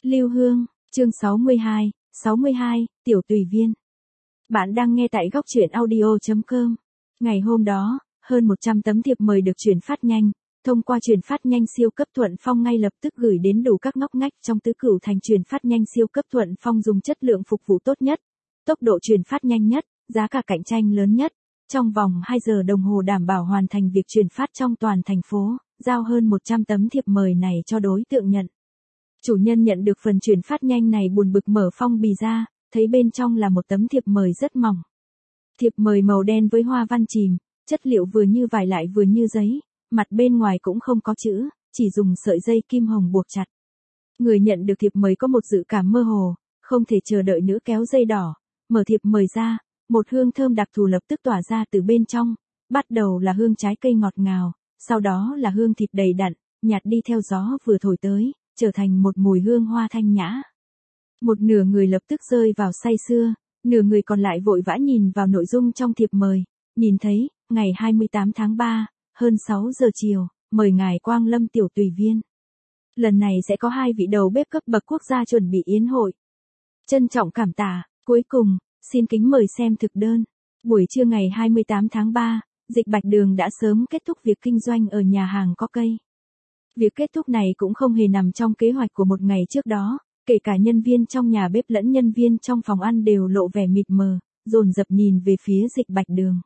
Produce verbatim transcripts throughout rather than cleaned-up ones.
Lưu Hương, chương sáu mươi hai, sáu mươi hai, Tiểu Tùy Viên. Bạn đang nghe tại góc truyện audio chấm com. Ngày hôm đó, hơn một trăm tấm thiệp mời được chuyển phát nhanh, thông qua chuyển phát nhanh siêu cấp Thuận Phong ngay lập tức gửi đến đủ các ngóc ngách trong tứ cửu thành. Chuyển phát nhanh siêu cấp Thuận Phong dùng chất lượng phục vụ tốt nhất, tốc độ chuyển phát nhanh nhất, giá cả cạnh tranh lớn nhất. Trong vòng hai giờ đồng hồ đảm bảo hoàn thành việc chuyển phát trong toàn thành phố, giao hơn một trăm tấm thiệp mời này cho đối tượng nhận. Chủ nhân nhận được phần chuyển phát nhanh này buồn bực mở phong bì ra, thấy bên trong là một tấm thiệp mời rất mỏng. Thiệp mời màu đen với hoa văn chìm, chất liệu vừa như vải lại vừa như giấy, mặt bên ngoài cũng không có chữ, chỉ dùng sợi dây kim hồng buộc chặt. Người nhận được thiệp mời có một dự cảm mơ hồ, không thể chờ đợi nữa kéo dây đỏ, mở thiệp mời ra, một hương thơm đặc thù lập tức tỏa ra từ bên trong, bắt đầu là hương trái cây ngọt ngào, sau đó là hương thịt đầy đặn, nhạt đi theo gió vừa thổi tới, trở thành một mùi hương hoa thanh nhã. Một nửa người lập tức rơi vào say sưa, nửa người còn lại vội vã nhìn vào nội dung trong thiệp mời, nhìn thấy, ngày hai mươi tám tháng ba, hơn sáu giờ chiều, mời ngài Quang Lâm Tiểu Tùy Viên. Lần này sẽ có hai vị đầu bếp cấp bậc quốc gia chuẩn bị yến hội. Trân trọng cảm tạ, cuối cùng, xin kính mời xem thực đơn. Buổi trưa ngày hai mươi tám tháng ba, Dịch Bạch Đường đã sớm kết thúc việc kinh doanh ở nhà hàng có cây. Việc kết thúc này cũng không hề nằm trong kế hoạch của một ngày trước đó, kể cả nhân viên trong nhà bếp lẫn nhân viên trong phòng ăn đều lộ vẻ mịt mờ, dồn dập nhìn về phía Dịch Bạch Đường.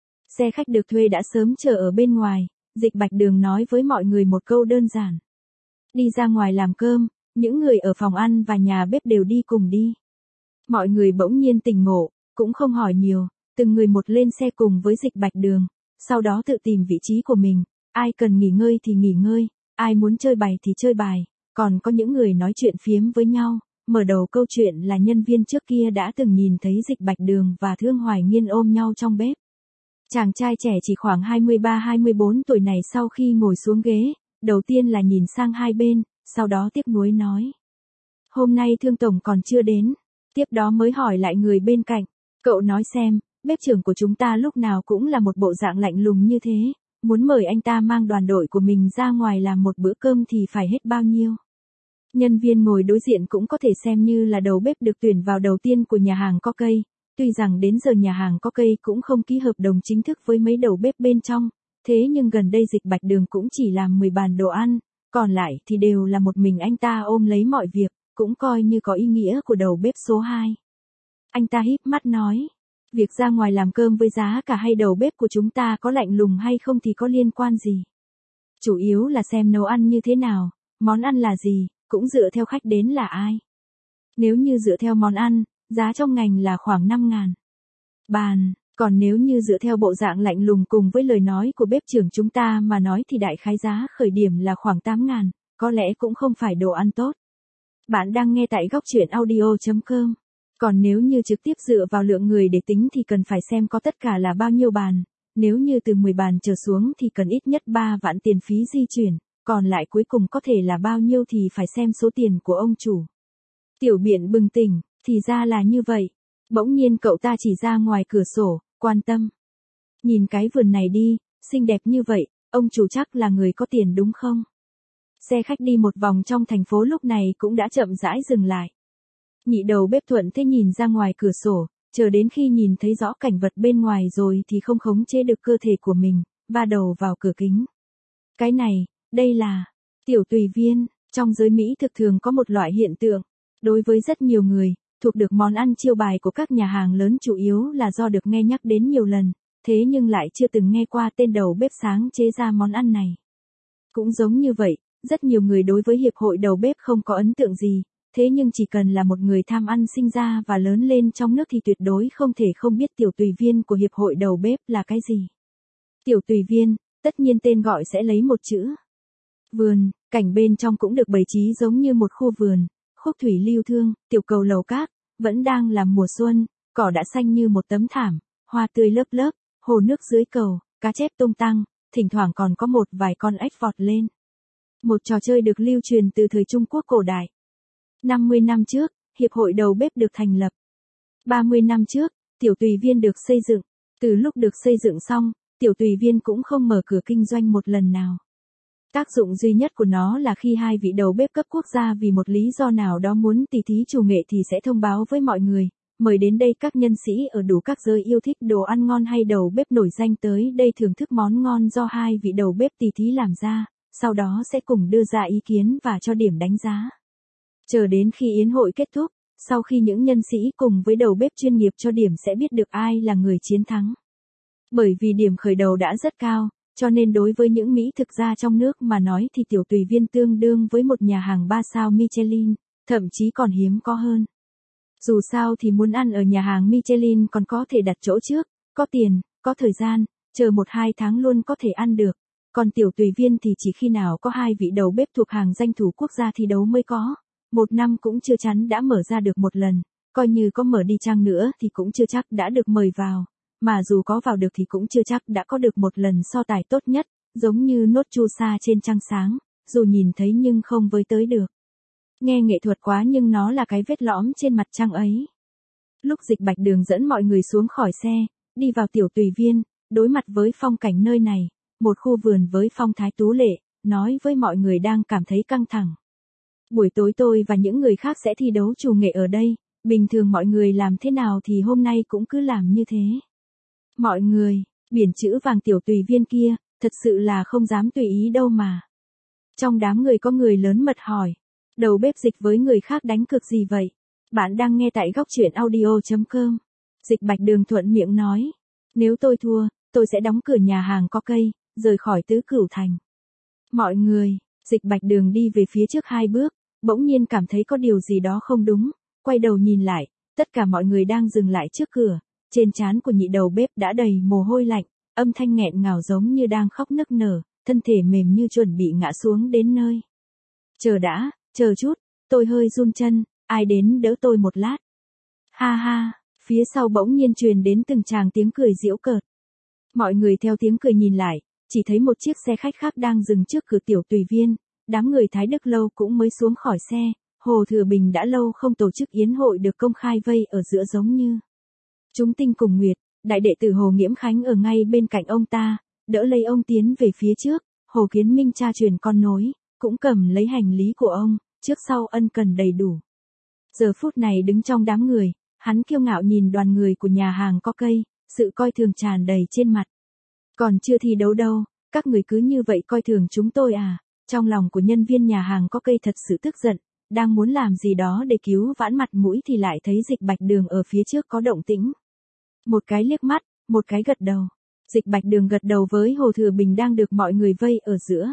Xe khách được thuê đã sớm chờ ở bên ngoài, Dịch Bạch Đường nói với mọi người một câu đơn giản. Đi ra ngoài làm cơm, những người ở phòng ăn và nhà bếp đều đi cùng đi. Mọi người bỗng nhiên tỉnh ngộ, cũng không hỏi nhiều, từng người một lên xe cùng với Dịch Bạch Đường, sau đó tự tìm vị trí của mình, ai cần nghỉ ngơi thì nghỉ ngơi, ai muốn chơi bài thì chơi bài, còn có những người nói chuyện phiếm với nhau. Mở đầu câu chuyện là nhân viên trước kia đã từng nhìn thấy Dịch Bạch Đường và Thương Hoài Nghiên ôm nhau trong bếp. Chàng trai trẻ chỉ khoảng hai mươi ba hai mươi bốn tuổi này sau khi ngồi xuống ghế, đầu tiên là nhìn sang hai bên, sau đó tiếc nuối nói. Hôm nay Thương Tổng còn chưa đến, tiếp đó mới hỏi lại người bên cạnh, cậu nói xem, bếp trưởng của chúng ta lúc nào cũng là một bộ dạng lạnh lùng như thế, muốn mời anh ta mang đoàn đội của mình ra ngoài làm một bữa cơm thì phải hết bao nhiêu. Nhân viên ngồi đối diện cũng có thể xem như là đầu bếp được tuyển vào đầu tiên của nhà hàng có cây, tuy rằng đến giờ nhà hàng có cây cũng không ký hợp đồng chính thức với mấy đầu bếp bên trong, thế nhưng gần đây Dịch Bạch Đường cũng chỉ làm mười bàn đồ ăn, còn lại thì đều là một mình anh ta ôm lấy mọi việc, cũng coi như có ý nghĩa của đầu bếp số hai. Anh ta híp mắt nói, việc ra ngoài làm cơm với giá cả hay đầu bếp của chúng ta có lạnh lùng hay không thì có liên quan gì. Chủ yếu là xem nấu ăn như thế nào, món ăn là gì, cũng dựa theo khách đến là ai. Nếu như dựa theo món ăn, giá trong ngành là khoảng năm ngàn bàn, còn nếu như dựa theo bộ dạng lạnh lùng cùng với lời nói của bếp trưởng chúng ta mà nói thì đại khái giá khởi điểm là khoảng tám ngàn, có lẽ cũng không phải đồ ăn tốt. Bạn đang nghe tại góc truyện audio chấm com. Còn nếu như trực tiếp dựa vào lượng người để tính thì cần phải xem có tất cả là bao nhiêu bàn, nếu như từ mười bàn trở xuống thì cần ít nhất ba vạn tiền phí di chuyển, còn lại cuối cùng có thể là bao nhiêu thì phải xem số tiền của ông chủ. Tiểu Biện bừng tỉnh, thì ra là như vậy. Bỗng nhiên cậu ta chỉ ra ngoài cửa sổ, quan tâm. Nhìn cái vườn này đi, xinh đẹp như vậy, ông chủ chắc là người có tiền đúng không? Xe khách đi một vòng trong thành phố lúc này cũng đã chậm rãi dừng lại. Nhị đầu bếp Thuận thế nhìn ra ngoài cửa sổ, chờ đến khi nhìn thấy rõ cảnh vật bên ngoài rồi thì không khống chế được cơ thể của mình, va đầu vào cửa kính. Cái này, đây là Tiểu Tùy Viên, trong giới Mỹ thực thường có một loại hiện tượng. Đối với rất nhiều người, thuộc được món ăn chiêu bài của các nhà hàng lớn chủ yếu là do được nghe nhắc đến nhiều lần, thế nhưng lại chưa từng nghe qua tên đầu bếp sáng chế ra món ăn này. Cũng giống như vậy, rất nhiều người đối với hiệp hội đầu bếp không có ấn tượng gì, thế nhưng chỉ cần là một người tham ăn sinh ra và lớn lên trong nước thì tuyệt đối không thể không biết Tiểu Tùy Viên của hiệp hội đầu bếp là cái gì. Tiểu Tùy Viên, tất nhiên tên gọi sẽ lấy một chữ. Vườn, cảnh bên trong cũng được bày trí giống như một khu vườn, khúc thủy lưu thương, tiểu cầu lầu cát, vẫn đang là mùa xuân, cỏ đã xanh như một tấm thảm, hoa tươi lớp lớp, hồ nước dưới cầu, cá chép tung tăng, thỉnh thoảng còn có một vài con ếch vọt lên. Một trò chơi được lưu truyền từ thời Trung Quốc cổ đại. năm mươi năm trước, Hiệp hội đầu bếp được thành lập. ba mươi năm trước, Tiểu Tùy Viên được xây dựng. Từ lúc được xây dựng xong, Tiểu Tùy Viên cũng không mở cửa kinh doanh một lần nào. Tác dụng duy nhất của nó là khi hai vị đầu bếp cấp quốc gia vì một lý do nào đó muốn tỉ thí chủ nghệ thì sẽ thông báo với mọi người, mời đến đây các nhân sĩ ở đủ các giới yêu thích đồ ăn ngon hay đầu bếp nổi danh tới đây thưởng thức món ngon do hai vị đầu bếp tỉ thí làm ra, sau đó sẽ cùng đưa ra ý kiến và cho điểm đánh giá. Chờ đến khi yến hội kết thúc, sau khi những nhân sĩ cùng với đầu bếp chuyên nghiệp cho điểm sẽ biết được ai là người chiến thắng. Bởi vì điểm khởi đầu đã rất cao, cho nên đối với những mỹ thực gia trong nước mà nói thì Tiểu Tùy Viên tương đương với một nhà hàng ba sao Michelin, thậm chí còn hiếm có hơn. Dù sao thì muốn ăn ở nhà hàng Michelin còn có thể đặt chỗ trước, có tiền, có thời gian, chờ một hai tháng luôn có thể ăn được. Còn Tiểu Tùy Viên thì chỉ khi nào có hai vị đầu bếp thuộc hàng danh thủ quốc gia thi đấu mới có. Một năm cũng chưa chắn đã mở ra được một lần, coi như có mở đi chăng nữa thì cũng chưa chắc đã được mời vào. Mà dù có vào được thì cũng chưa chắc đã có được một lần so tài tốt nhất, giống như nốt chu sa trên trăng sáng, dù nhìn thấy nhưng không với tới được. Nghe nghệ thuật quá nhưng nó là cái vết lõm trên mặt trăng ấy. Lúc Dịch Bạch Đường dẫn mọi người xuống khỏi xe, đi vào Tiểu Tùy Viên, đối mặt với phong cảnh nơi này, một khu vườn với phong thái tú lệ, nói với mọi người đang cảm thấy căng thẳng. Buổi tối tôi và những người khác sẽ thi đấu chủ nghệ ở đây, bình thường mọi người làm thế nào thì hôm nay cũng cứ làm như thế. Mọi người, biển chữ vàng Tiểu Tùy Viên kia, thật sự là không dám tùy ý đâu mà. Trong đám người có người lớn mật hỏi, đầu bếp Dịch với người khác đánh cược gì vậy? Bạn đang nghe tại góc truyện audio chấm com. Dịch Bạch Đường thuận miệng nói, nếu tôi thua, tôi sẽ đóng cửa nhà hàng có cây, rời khỏi Tứ Cửu Thành. Mọi người, Dịch Bạch Đường đi về phía trước hai bước, bỗng nhiên cảm thấy có điều gì đó không đúng, quay đầu nhìn lại, tất cả mọi người đang dừng lại trước cửa, trên trán của nhị đầu bếp đã đầy mồ hôi lạnh, âm thanh nghẹn ngào giống như đang khóc nức nở, thân thể mềm như chuẩn bị ngã xuống đến nơi. Chờ đã, chờ chút, tôi hơi run chân, ai đến đỡ tôi một lát. Ha ha, phía sau bỗng nhiên truyền đến từng tràng tiếng cười giễu cợt. Mọi người theo tiếng cười nhìn lại, chỉ thấy một chiếc xe khách khác đang dừng trước cửa Tiểu Tùy Viên, đám người Thái Đức Lâu cũng mới xuống khỏi xe, Hồ Thừa Bình đã lâu không tổ chức yến hội được công khai vây ở giữa giống như. Chúng Tinh cùng Nguyệt, đại đệ tử Hồ Nghiễm Khánh ở ngay bên cạnh ông ta, đỡ lấy ông tiến về phía trước, Hồ Kiến Minh cha truyền con nối, cũng cầm lấy hành lý của ông, trước sau ân cần đầy đủ. Giờ phút này đứng trong đám người, hắn kiêu ngạo nhìn đoàn người của nhà hàng có cây, sự coi thường tràn đầy trên mặt. Còn chưa thi đấu đâu, các người cứ như vậy coi thường chúng tôi à? Trong lòng của nhân viên nhà hàng có cây thật sự tức giận, đang muốn làm gì đó để cứu vãn mặt mũi thì lại thấy Dịch Bạch Đường ở phía trước có động tĩnh. Một cái liếc mắt, một cái gật đầu. Dịch Bạch Đường gật đầu với Hồ Thừa Bình đang được mọi người vây ở giữa.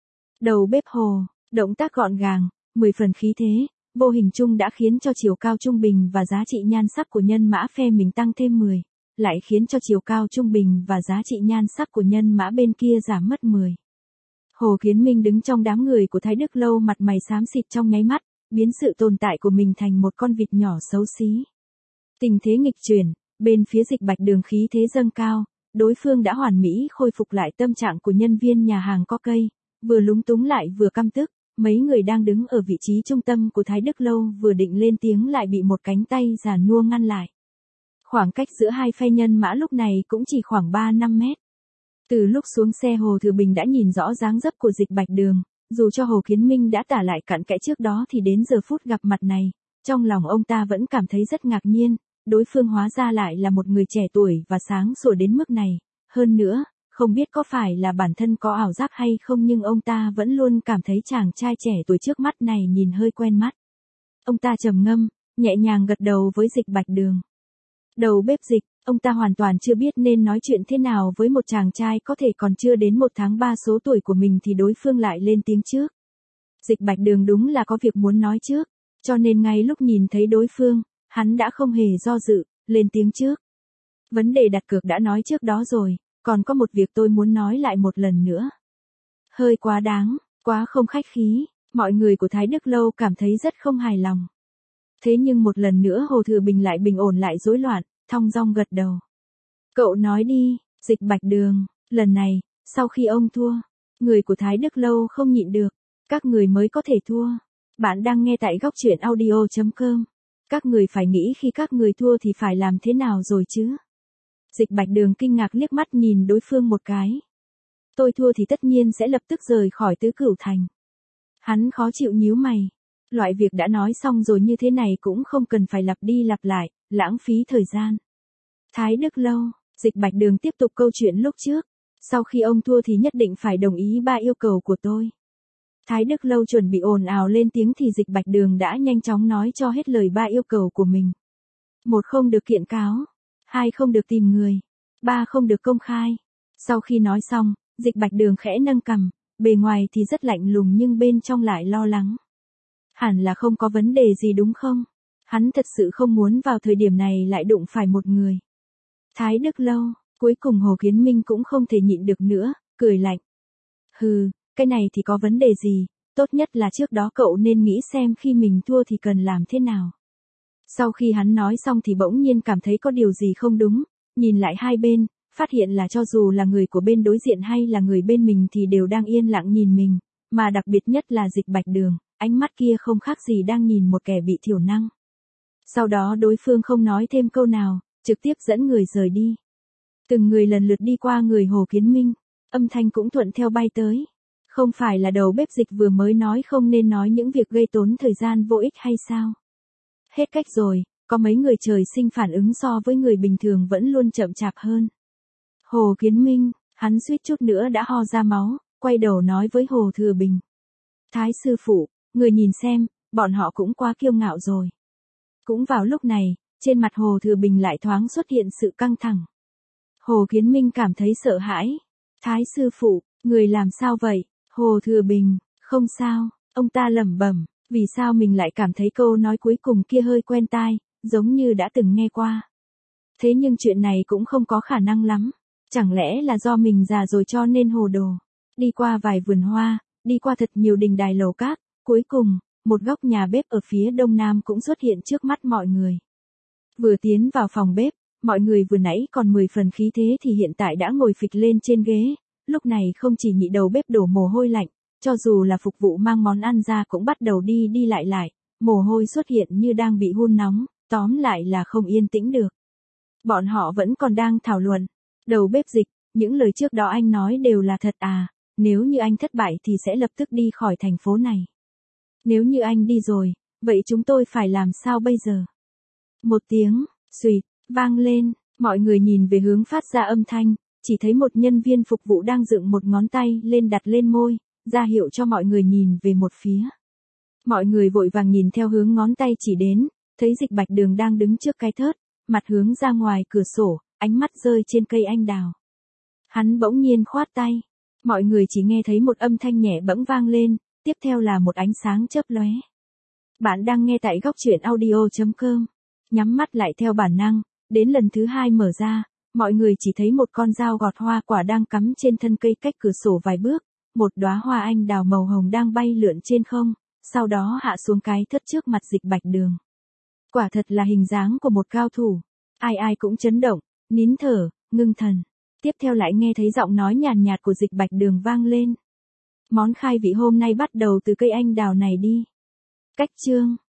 Đầu bếp Hồ, động tác gọn gàng, mười phần khí thế, vô hình chung đã khiến cho chiều cao trung bình và giá trị nhan sắc của nhân mã phe mình tăng thêm mười, lại khiến cho chiều cao trung bình và giá trị nhan sắc của nhân mã bên kia giảm mất mười. Hồ Kiến Minh đứng trong đám người của Thái Đức Lâu mặt mày xám xịt trong nháy mắt, biến sự tồn tại của mình thành một con vịt nhỏ xấu xí. Tình thế nghịch chuyển, bên phía Dịch Bạch Đường khí thế dâng cao, đối phương đã hoàn mỹ khôi phục lại tâm trạng của nhân viên nhà hàng có cây, vừa lúng túng lại vừa căm tức, mấy người đang đứng ở vị trí trung tâm của Thái Đức Lâu vừa định lên tiếng lại bị một cánh tay già nua ngăn lại. Khoảng cách giữa hai phe nhân mã lúc này cũng chỉ khoảng ba năm mét. Từ lúc xuống xe Hồ Thừa Bình đã nhìn rõ dáng dấp của Dịch Bạch Đường, dù cho Hồ Kiến Minh đã tả lại cặn kẽ trước đó thì đến giờ phút gặp mặt này, trong lòng ông ta vẫn cảm thấy rất ngạc nhiên, đối phương hóa ra lại là một người trẻ tuổi và sáng sủa đến mức này, hơn nữa, không biết có phải là bản thân có ảo giác hay không nhưng ông ta vẫn luôn cảm thấy chàng trai trẻ tuổi trước mắt này nhìn hơi quen mắt. Ông ta trầm ngâm, nhẹ nhàng gật đầu với Dịch Bạch Đường. Đầu bếp Dịch, ông ta hoàn toàn chưa biết nên nói chuyện thế nào với một chàng trai có thể còn chưa đến một tháng ba số tuổi của mình thì đối phương lại lên tiếng trước. Dịch Bạch Đường đúng là có việc muốn nói trước, cho nên ngay lúc nhìn thấy đối phương, hắn đã không hề do dự, lên tiếng trước. Vấn đề đặt cược đã nói trước đó rồi, còn có một việc tôi muốn nói lại một lần nữa. Hơi quá đáng, quá không khách khí, mọi người của Thái Đức Lâu cảm thấy rất không hài lòng. Thế nhưng một lần nữa Hồ Thừa Bình lại bình ổn lại rối loạn, thong dong gật đầu. Cậu nói đi, Dịch Bạch Đường, lần này, sau khi ông thua, người của Thái Đức Lâu không nhịn được, các người mới có thể thua. Bạn đang nghe tại góc truyện audio chấm com. Các người phải nghĩ khi các người thua thì phải làm thế nào rồi chứ? Dịch Bạch Đường kinh ngạc liếc mắt nhìn đối phương một cái. Tôi thua thì tất nhiên sẽ lập tức rời khỏi Tứ Cửu Thành. Hắn khó chịu nhíu mày. Loại việc đã nói xong rồi như thế này cũng không cần phải lặp đi lặp lại, lãng phí thời gian. Thái Đức Lâu, Dịch Bạch Đường tiếp tục câu chuyện lúc trước. Sau khi ông thua thì nhất định phải đồng ý ba yêu cầu của tôi. Thái Đức Lâu chuẩn bị ồn ào lên tiếng thì Dịch Bạch Đường đã nhanh chóng nói cho hết lời ba yêu cầu của mình. Một, không được kiện cáo. Hai, không được tìm người. Ba, không được công khai. Sau khi nói xong, Dịch Bạch Đường khẽ nâng cằm, bề ngoài thì rất lạnh lùng nhưng bên trong lại lo lắng. Hẳn là không có vấn đề gì đúng không? Hắn thật sự không muốn vào thời điểm này lại đụng phải một người. Thái Đức Lâu, cuối cùng Hồ Kiến Minh cũng không thể nhịn được nữa, cười lạnh. Hừ, cái này thì có vấn đề gì, tốt nhất là trước đó cậu nên nghĩ xem khi mình thua thì cần làm thế nào. Sau khi hắn nói xong thì bỗng nhiên cảm thấy có điều gì không đúng, nhìn lại hai bên, phát hiện là cho dù là người của bên đối diện hay là người bên mình thì đều đang yên lặng nhìn mình, mà đặc biệt nhất là Dịch Bạch Đường, ánh mắt kia không khác gì đang nhìn một kẻ bị thiểu năng. Sau đó đối phương không nói thêm câu nào, trực tiếp dẫn người rời đi. Từng người lần lượt đi qua người Hồ Kiến Minh, âm thanh cũng thuận theo bay tới. Không phải là đầu bếp Dịch vừa mới nói không nên nói những việc gây tốn thời gian vô ích hay sao? Hết cách rồi, có mấy người trời sinh phản ứng so với người bình thường vẫn luôn chậm chạp hơn. Hồ Kiến Minh, hắn suýt chút nữa đã ho ra máu, quay đầu nói với Hồ Thừa Bình. Thái sư phụ, người nhìn xem, bọn họ cũng quá kiêu ngạo rồi. Cũng vào lúc này, trên mặt Hồ Thừa Bình lại thoáng xuất hiện sự căng thẳng. Hồ Kiến Minh cảm thấy sợ hãi. Thái sư phụ, người làm sao vậy? Hồ Thừa Bình, không sao, ông ta lẩm bẩm, vì sao mình lại cảm thấy câu nói cuối cùng kia hơi quen tai, giống như đã từng nghe qua. Thế nhưng chuyện này cũng không có khả năng lắm, chẳng lẽ là do mình già rồi cho nên hồ đồ. Đi qua vài vườn hoa, đi qua thật nhiều đình đài lầu các, cuối cùng, một góc nhà bếp ở phía đông nam cũng xuất hiện trước mắt mọi người. Vừa tiến vào phòng bếp, mọi người vừa nãy còn mười phần khí thế thì hiện tại đã ngồi phịch lên trên ghế, lúc này không chỉ nhị đầu bếp đổ mồ hôi lạnh, cho dù là phục vụ mang món ăn ra cũng bắt đầu đi đi lại lại, mồ hôi xuất hiện như đang bị hun nóng, tóm lại là không yên tĩnh được. Bọn họ vẫn còn đang thảo luận. Đầu bếp Dịch, những lời trước đó anh nói đều là thật à, nếu như anh thất bại thì sẽ lập tức đi khỏi thành phố này. Nếu như anh đi rồi, vậy chúng tôi phải làm sao bây giờ? Một tiếng, xuỵt, vang lên, mọi người nhìn về hướng phát ra âm thanh, chỉ thấy một nhân viên phục vụ đang dựng một ngón tay lên đặt lên môi, ra hiệu cho mọi người nhìn về một phía. Mọi người vội vàng nhìn theo hướng ngón tay chỉ đến, thấy Dịch Bạch Đường đang đứng trước cái thớt, mặt hướng ra ngoài cửa sổ, ánh mắt rơi trên cây anh đào. Hắn bỗng nhiên khoát tay, mọi người chỉ nghe thấy một âm thanh nhẹ bẫng vang lên, tiếp theo là một ánh sáng chớp lóe. Bạn đang nghe tại góc truyện audio chấm com. Nhắm mắt lại theo bản năng, đến lần thứ hai mở ra, mọi người chỉ thấy một con dao gọt hoa quả đang cắm trên thân cây cách cửa sổ vài bước, một đóa hoa anh đào màu hồng đang bay lượn trên không, sau đó hạ xuống cái thớt trước mặt Dịch Bạch Đường. Quả thật là hình dáng của một cao thủ, ai ai cũng chấn động, nín thở, ngưng thần. Tiếp theo lại nghe thấy giọng nói nhàn nhạt của Dịch Bạch Đường vang lên. Món khai vị hôm nay bắt đầu từ cây anh đào này đi. Cách chương